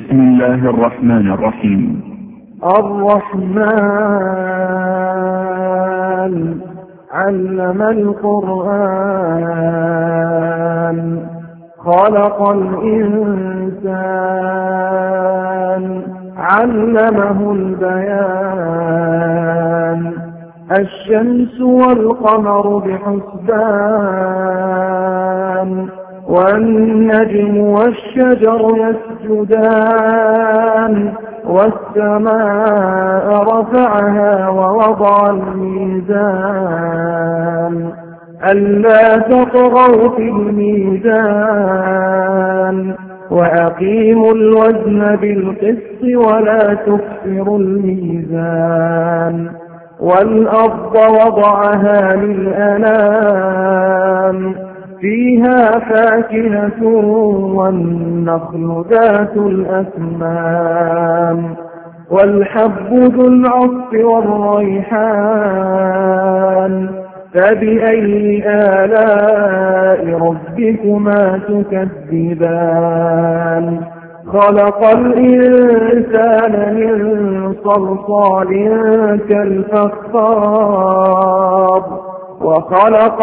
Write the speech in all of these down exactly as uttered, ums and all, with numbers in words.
بسم الله الرحمن الرحيم. الرحمن علم القرآن خلق الإنسان علمه البيان الشمس والقمر بحسبان والنجم والشجر يسجدان والسماء رفعها ووضع الميزان ألا تطغوا في الميزان وأقيموا الوزن بالقسط ولا تكسروا الميزان والأرض وضعها للأنام فيها فاكهة والنخل ذات الأكمام والحب ذو العصف والريحان فبأي آلاء ربكما تكذبان خلق الإنسان من صلصال كالفخار وخلق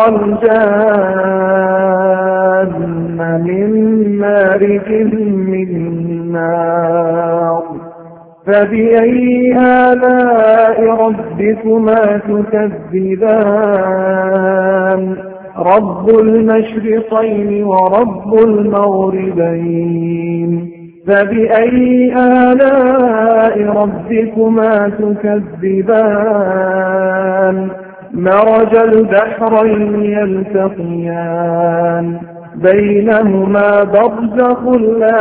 الجان من مارج من نار فبأي آلاء ربكما تكذبان رب المشرقين ورب المغربين فبأي آلاء ربكما تكذبان مرج البحرين يلتقيان بينهما برزخ لا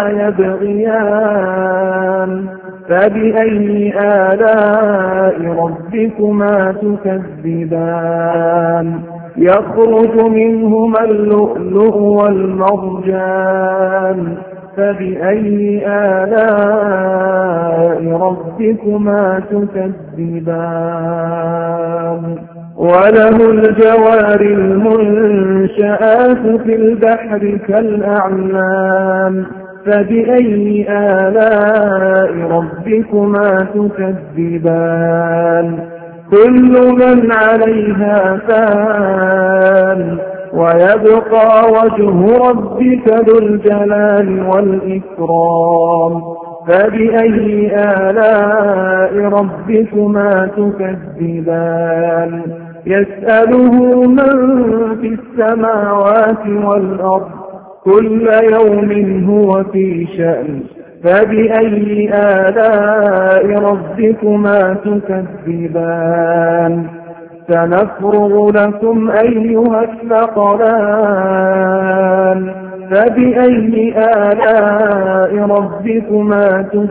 يبغيان فبأي آلاء ربكما تكذبان يخرج منهما اللؤلؤ والمرجان فبأي آلاء ربكما تكذبان وله الجوار المنشآت في البحر كالأعلام فبأي آلاء ربكما تكذبان كل من عليها فان ويبقى وجه ربك ذو الجلال والإكرام فبأي آلاء ربكما تكذبان يسأله من في السماوات والأرض كل يوم هو في شأن فبأي آلاء ربكما تكذبان سنفرغ لكم أيها الثقلان فبأي آلاء ربكما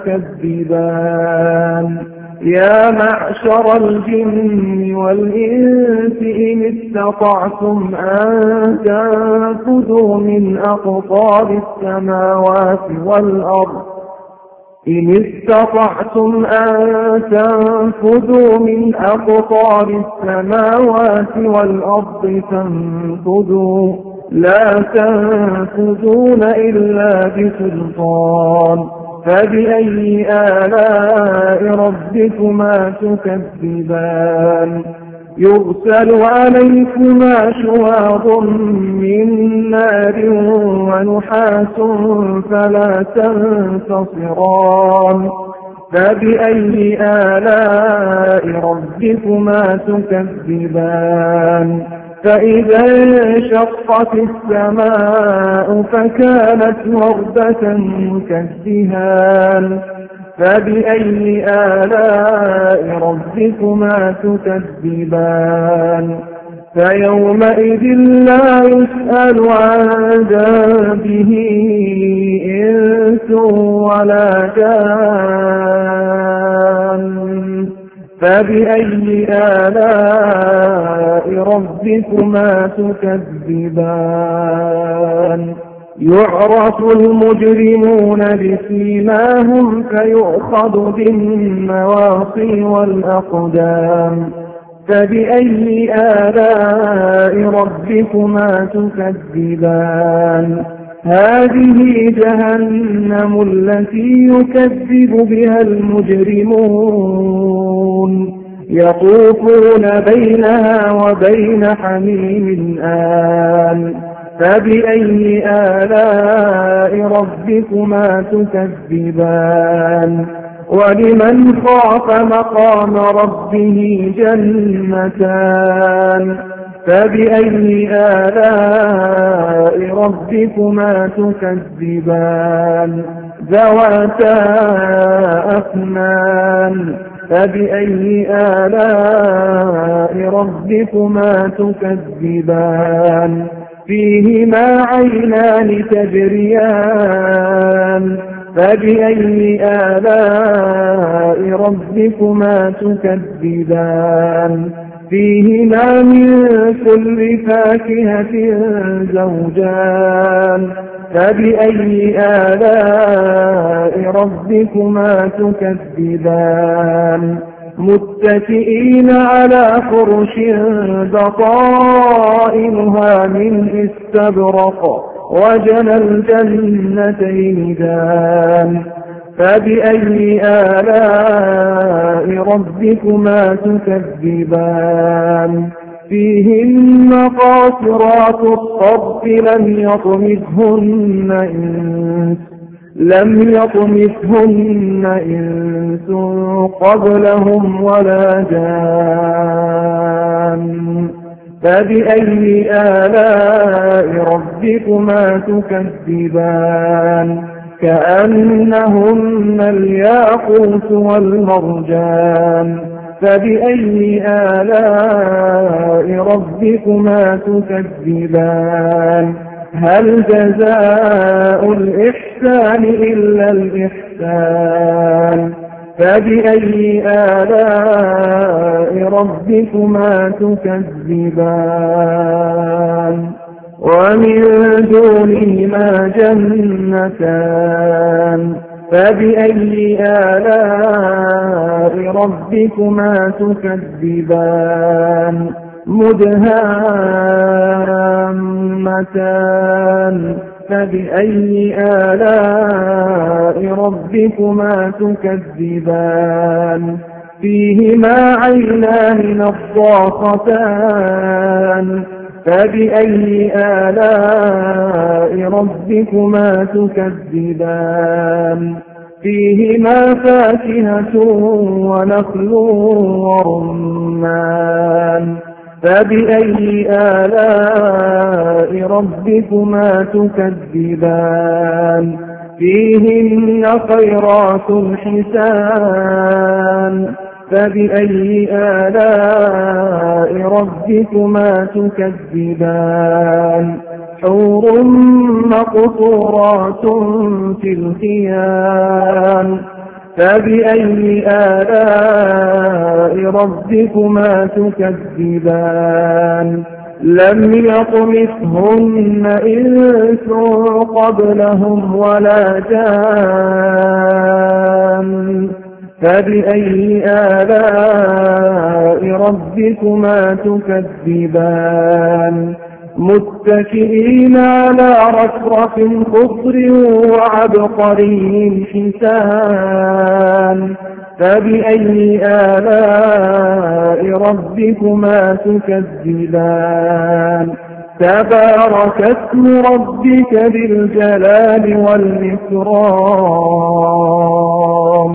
تكذبان يا معشر الجن والإنس إن استطعتم أن تنفذوا من أقطار السماوات والأرض إن استطعتم أن تنفذوا من أقطار السماوات والأرض فانفذوا لا تنفذون إلا بسلطان فبأي آلاء ربكما تكذبان يرسل عليكما شواظ من نار ونحاس فلا تنتصران فبأي آلاء ربكما تكذبان فإذا انشقت السماء فكانت وردة كالدهان فبأي آلاء ربكما تكذبان فيومئذ لا يسأل عن ذنبه إنس ولا جان فبأي آلاء ربكما تكذبان يعرف المجرمون بسيماهم فيؤخذ بالنواصي والأقدام فبأي آلاء ربكما تكذبان هذه جهنم التي يكذب بها المجرمون يطوفون بينها وبين حميم آن فبأي آلاء ربكما تكذبان ولمن خاف مقام ربه جنتان فبأي آلاء ربكما تكذبان ذواتا أفنان فبأي آلاء ربكما تكذبان فيهما عينان تجريان فبأي آلاء ربكما تكذبان فيهما من كل فاكهة زوجان فبأي آلاء ربكما تكذبان متكئين على فرش بطائنها من استبرق وجنى الجنتين دان فبأي آلاء ربكما تكذبان فيهن قاصرات الطرف لم يطمثهن إنس لم يطمثهن إنس قبلهم ولا جان فبأي آلاء ربكما تكذبان كأنهن الياقوت والمرجان فبأي آلاء ربكما تكذبان هل جزاء الإحسان إلا الإحسان فبأي آلاء ربكما تكذبان ومن دونهما جنتان فبأي آلاء ربكما تكذبان مدهامتان فبأي آلاء ربكما تكذبان فيهما عينان نضاختان فبأي آلاء ربكما تكذبان فيهما فاكهة ونخل ورمان فبأي آلاء ربكما تكذبان فيهن خيرات حسان فبأي آلاء ربكما تكذبان حور مقصورات في الخيام فبأي آلاء ربكما تكذبان لم يطمثهن إنس قبلهم ولا جان فبأي آلاء ربكما تكذبان متكئين على رفرف خضر وعبقري حسان فبأي آلاء ربكما تكذبان تبارك اسم ربك ذي الجلال والإكرام